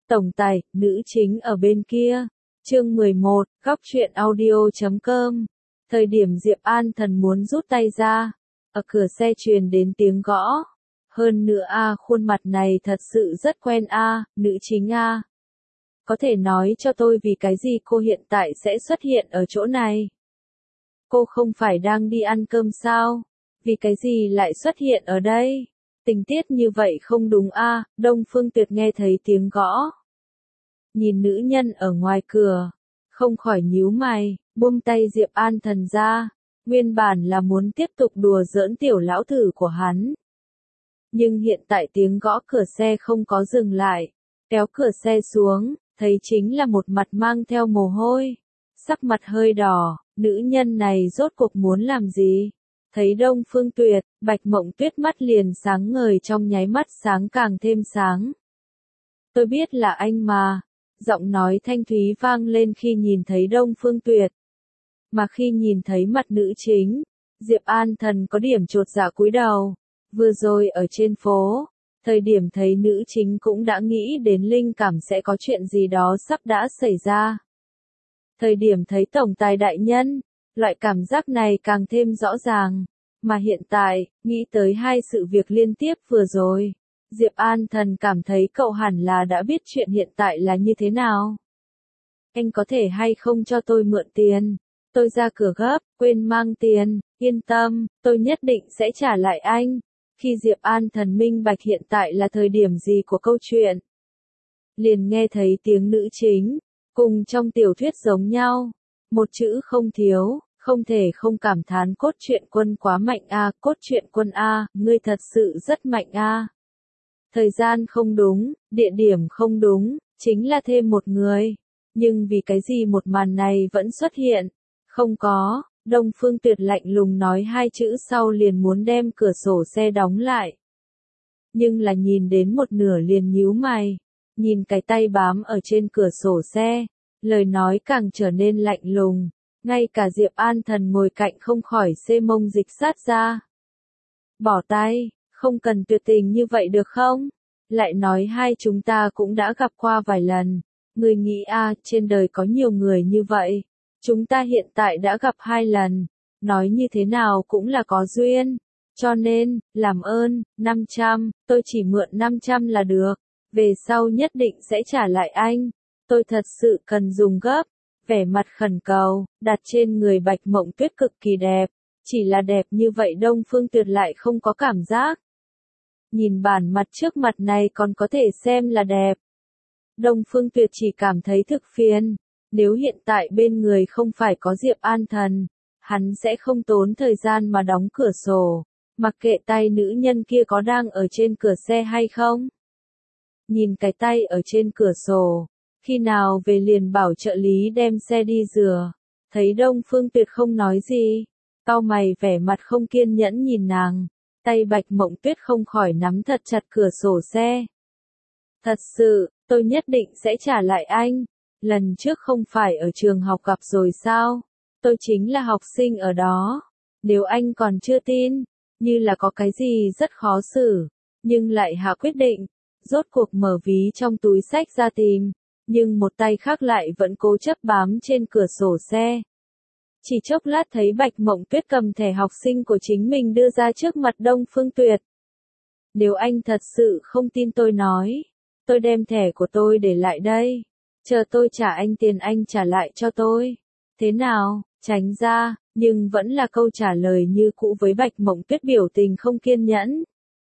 Tổng tài, nữ chính ở bên kia. Chương 11, góc truyện audio.com. Thời điểm Diệp An Thần muốn rút tay ra, ở cửa xe truyền đến tiếng gõ. Hơn nữa khuôn mặt này thật sự rất quen nữ chính Có thể nói cho tôi vì cái gì cô hiện tại sẽ xuất hiện ở chỗ này? Cô không phải đang đi ăn cơm sao? Vì cái gì lại xuất hiện ở đây? Tình tiết như vậy không đúng Đông Phương Tuyệt nghe thấy tiếng gõ. Nhìn nữ nhân ở ngoài cửa, không khỏi nhíu mày, buông tay Diệp An Thần ra, nguyên bản là muốn tiếp tục đùa giỡn tiểu lão tử của hắn. Nhưng hiện tại tiếng gõ cửa xe không có dừng lại, kéo cửa xe xuống, thấy chính là một mặt mang theo mồ hôi, sắc mặt hơi đỏ, nữ nhân này rốt cuộc muốn làm gì? Thấy Đông Phương Tuyệt, Bạch Mộng Tuyết mắt liền sáng ngời trong nháy mắt sáng càng thêm sáng. Tôi biết là anh mà. Giọng nói thanh thúy vang lên khi nhìn thấy Đông Phương Tuyệt. Mà khi nhìn thấy mặt nữ chính, Diệp An Thần có điểm chột dạ cúi đầu. Vừa rồi ở trên phố, thời điểm thấy nữ chính cũng đã nghĩ đến linh cảm sẽ có chuyện gì đó sắp đã xảy ra. Thời điểm thấy tổng tài đại nhân, loại cảm giác này càng thêm rõ ràng. Mà hiện tại, nghĩ tới hai sự việc liên tiếp vừa rồi. Diệp An Thần cảm thấy cậu hẳn là đã biết chuyện hiện tại là như thế nào. Anh có thể hay không cho tôi mượn tiền? Tôi ra cửa gấp, quên mang tiền, yên tâm, tôi nhất định sẽ trả lại anh. Khi Diệp An Thần minh bạch hiện tại là thời điểm gì của câu chuyện, liền nghe thấy tiếng nữ chính, cùng trong tiểu thuyết giống nhau. Một chữ không thiếu, không thể không cảm thán cốt truyện Quân quá mạnh cốt truyện Quân ngươi thật sự rất mạnh Thời gian không đúng, địa điểm không đúng, chính là thêm một người. Nhưng vì cái gì một màn này vẫn xuất hiện? Không có, Đông Phương Tuyệt lạnh lùng nói hai chữ sau liền muốn đem cửa sổ xe đóng lại. Nhưng là nhìn đến một nửa liền nhíu mày, nhìn cái tay bám ở trên cửa sổ xe, lời nói càng trở nên lạnh lùng, ngay cả Diệp An Thần ngồi cạnh không khỏi xê mông dịch sát ra. Bỏ tay. Không cần tuyệt tình như vậy được không? Lại nói hai chúng ta cũng đã gặp qua vài lần. Người nghĩ trên đời có nhiều người như vậy. Chúng ta hiện tại đã gặp 2 lần. Nói như thế nào cũng là có duyên. Cho nên, làm ơn, 500, tôi chỉ mượn 500 là được. Về sau nhất định sẽ trả lại anh. Tôi thật sự cần dùng gấp. Vẻ mặt khẩn cầu, đặt trên người Bạch Mộng Tuyết cực kỳ đẹp. Chỉ là đẹp như vậy Đông Phương Tuyệt lại không có cảm giác. Nhìn bản mặt trước mặt này còn có thể xem là đẹp. Đông Phương Tuyệt chỉ cảm thấy thực phiền. Nếu hiện tại bên người không phải có Diệp An Thần, hắn sẽ không tốn thời gian mà đóng cửa sổ. Mặc kệ tay nữ nhân kia có đang ở trên cửa xe hay không. Nhìn cái tay ở trên cửa sổ. Khi nào về liền bảo trợ lý đem xe đi rửa. Thấy Đông Phương Tuyệt không nói gì. Cau mày vẻ mặt không kiên nhẫn nhìn nàng. Tay Bạch Mộng Tuyết không khỏi nắm thật chặt cửa sổ xe. Thật sự, tôi nhất định sẽ trả lại anh. Lần trước không phải ở trường học gặp rồi sao? Tôi chính là học sinh ở đó. Nếu anh còn chưa tin, như là có cái gì rất khó xử, nhưng lại hạ quyết định, rốt cuộc mở ví trong túi xách ra tìm, nhưng một tay khác lại vẫn cố chấp bám trên cửa sổ xe. Chỉ chốc lát thấy Bạch Mộng Tuyết cầm thẻ học sinh của chính mình đưa ra trước mặt Đông Phương Tuyệt. Nếu anh thật sự không tin tôi nói, tôi đem thẻ của tôi để lại đây. Chờ tôi trả anh tiền anh trả lại cho tôi. Thế nào, tránh ra, nhưng vẫn là câu trả lời như cũ với Bạch Mộng Tuyết biểu tình không kiên nhẫn.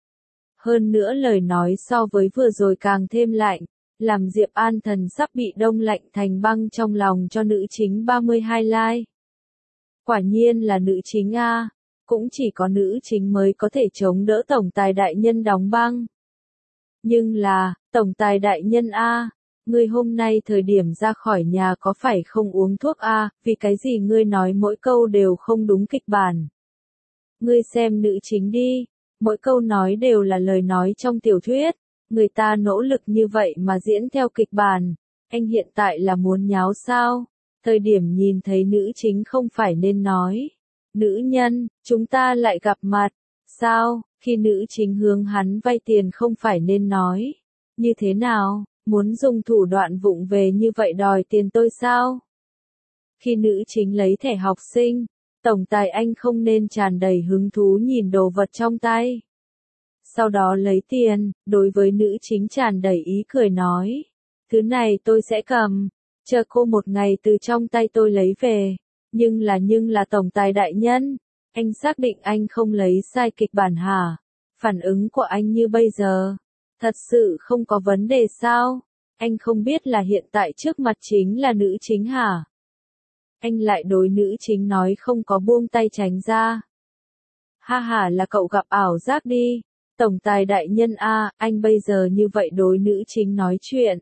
Hơn nữa lời nói so với vừa rồi càng thêm lạnh, làm Diệp An Thần sắp bị đông lạnh thành băng trong lòng cho nữ chính 32 like. Quả nhiên là nữ chính cũng chỉ có nữ chính mới có thể chống đỡ tổng tài đại nhân đóng băng. Nhưng là, tổng tài đại nhân ngươi hôm nay thời điểm ra khỏi nhà có phải không uống thuốc vì cái gì ngươi nói mỗi câu đều không đúng kịch bản. Ngươi xem nữ chính đi, mỗi câu nói đều là lời nói trong tiểu thuyết, người ta nỗ lực như vậy mà diễn theo kịch bản, anh hiện tại là muốn nháo sao? Thời điểm nhìn thấy nữ chính không phải nên nói. Nữ nhân, chúng ta lại gặp mặt. Sao, khi nữ chính hướng hắn vay tiền không phải nên nói. Như thế nào, Muốn dùng thủ đoạn vụng về như vậy đòi tiền tôi sao? Khi nữ chính lấy thẻ học sinh, tổng tài anh không nên tràn đầy hứng thú nhìn đồ vật trong tay. Sau đó lấy tiền, đối với nữ chính tràn đầy ý cười nói. Thứ này tôi sẽ cầm, chờ cô một ngày từ trong tay tôi lấy về. Nhưng là tổng tài đại nhân, anh xác định anh không lấy sai kịch bản hả? Phản ứng của anh như bây giờ, thật sự không có vấn đề sao? Anh không biết là hiện tại trước mặt chính là nữ chính hả? Anh lại đối nữ chính nói không có buông tay tránh ra. Ha ha, là cậu gặp ảo giác đi. Tổng tài đại nhân a, anh bây giờ như vậy đối nữ chính nói chuyện.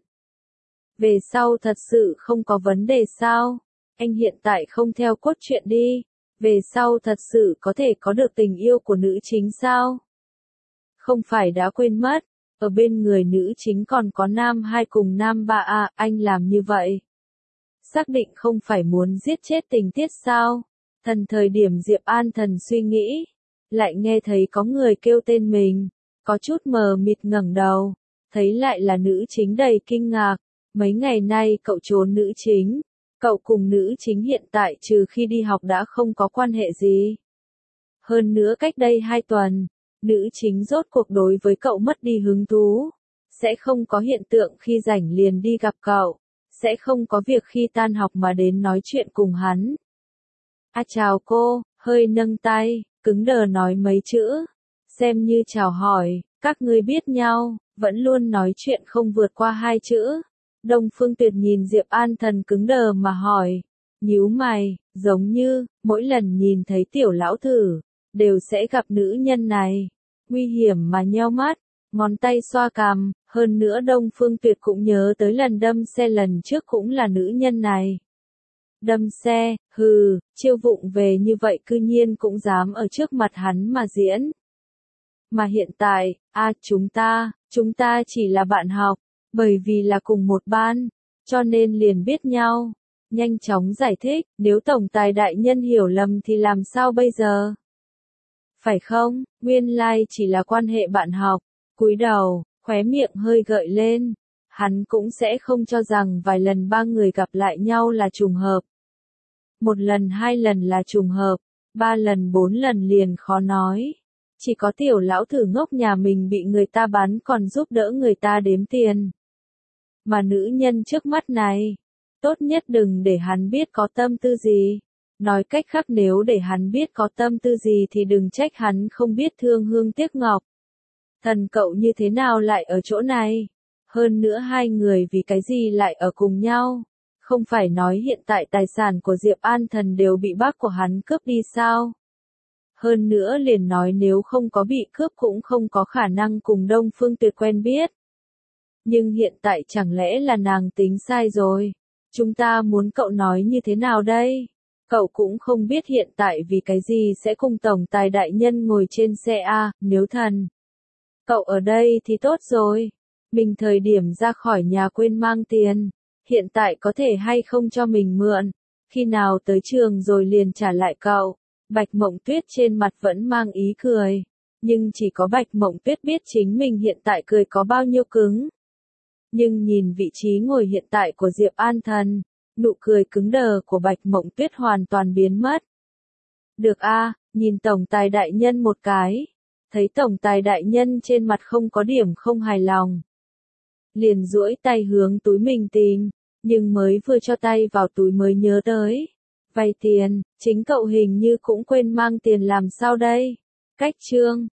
Về sau thật sự không có vấn đề sao? Anh hiện tại không theo cốt truyện đi. Về sau thật sự có thể có được tình yêu của nữ chính sao? Không phải đã quên mất, ở bên người nữ chính còn có nam 2 cùng nam 3 a, anh làm như vậy. Xác định không phải muốn giết chết tình tiết sao? Thần thời điểm Diệp An Thần suy nghĩ, lại nghe thấy có người kêu tên mình, có chút mờ mịt ngẩng đầu, thấy lại là nữ chính đầy kinh ngạc. Mấy ngày nay cậu trốn nữ chính, cậu cùng nữ chính hiện tại trừ khi đi học đã không có quan hệ gì. Hơn nữa cách đây 2 tuần, nữ chính rốt cuộc đối với cậu mất đi hứng thú, sẽ không có hiện tượng khi rảnh liền đi gặp cậu, sẽ không có việc khi tan học mà đến nói chuyện cùng hắn. À chào cô, hơi nâng tay, cứng đờ nói mấy chữ, xem như chào hỏi, các ngươi biết nhau, vẫn luôn nói chuyện không vượt qua 2 chữ. Đông Phương Tuyệt nhìn Diệp An Thần cứng đờ mà hỏi, nhíu mày, giống như, mỗi lần nhìn thấy tiểu lão thử, đều sẽ gặp nữ nhân này, nguy hiểm mà nheo mắt, ngón tay xoa cằm, hơn nữa Đông Phương Tuyệt cũng nhớ tới lần đâm xe lần trước cũng là nữ nhân này. Đâm xe, hừ, chiêu vụng về như vậy cư nhiên cũng dám ở trước mặt hắn mà diễn. Mà hiện tại, chúng ta chỉ là bạn học, bởi vì là cùng một ban, cho nên liền biết nhau. Nhanh chóng giải thích, nếu tổng tài đại nhân hiểu lầm thì làm sao bây giờ? Phải không, nguyên lai chỉ là quan hệ bạn học, cúi đầu, khóe miệng hơi gợi lên. Hắn cũng sẽ không cho rằng vài lần 3 người gặp lại nhau là trùng hợp. 1 lần 2 lần là trùng hợp, 3 lần 4 lần liền khó nói. Chỉ có tiểu lão thử ngốc nhà mình bị người ta bán còn giúp đỡ người ta đếm tiền. Mà nữ nhân trước mắt này, tốt nhất đừng để hắn biết có tâm tư gì. Nói cách khác nếu để hắn biết có tâm tư gì thì đừng trách hắn không biết thương hương tiếc ngọc. Thần cậu như thế nào lại ở chỗ này? Hơn nữa 2 người vì cái gì lại ở cùng nhau? Không phải nói hiện tại tài sản của Diệp An Thần đều bị bác của hắn cướp đi sao? Hơn nữa liền nói nếu không có bị cướp cũng không có khả năng cùng Đông Phương Tuyệt quen biết. Nhưng hiện tại chẳng lẽ là nàng tính sai rồi? Chúng ta muốn cậu nói như thế nào đây? Cậu cũng không biết hiện tại vì cái gì sẽ cùng tổng tài đại nhân ngồi trên xe A, nếu thần. Cậu ở đây thì tốt rồi. Mình thời điểm ra khỏi nhà quên mang tiền. Hiện tại có thể hay không cho mình mượn. Khi nào tới trường rồi liền trả lại cậu. Bạch Mộng Tuyết trên mặt vẫn mang ý cười. Nhưng chỉ có Bạch Mộng Tuyết biết chính mình hiện tại cười có bao nhiêu cứng. Nhưng nhìn vị trí ngồi hiện tại của Diệp An Thần, nụ cười cứng đờ của Bạch Mộng Tuyết hoàn toàn biến mất. Được a, nhìn tổng tài đại nhân một cái. Thấy tổng tài đại nhân trên mặt không có điểm không hài lòng. Liền duỗi tay hướng túi mình tìm, nhưng mới vừa cho tay vào túi mới nhớ tới. Vay tiền, chính cậu hình như cũng quên mang tiền làm sao đây? Cách chương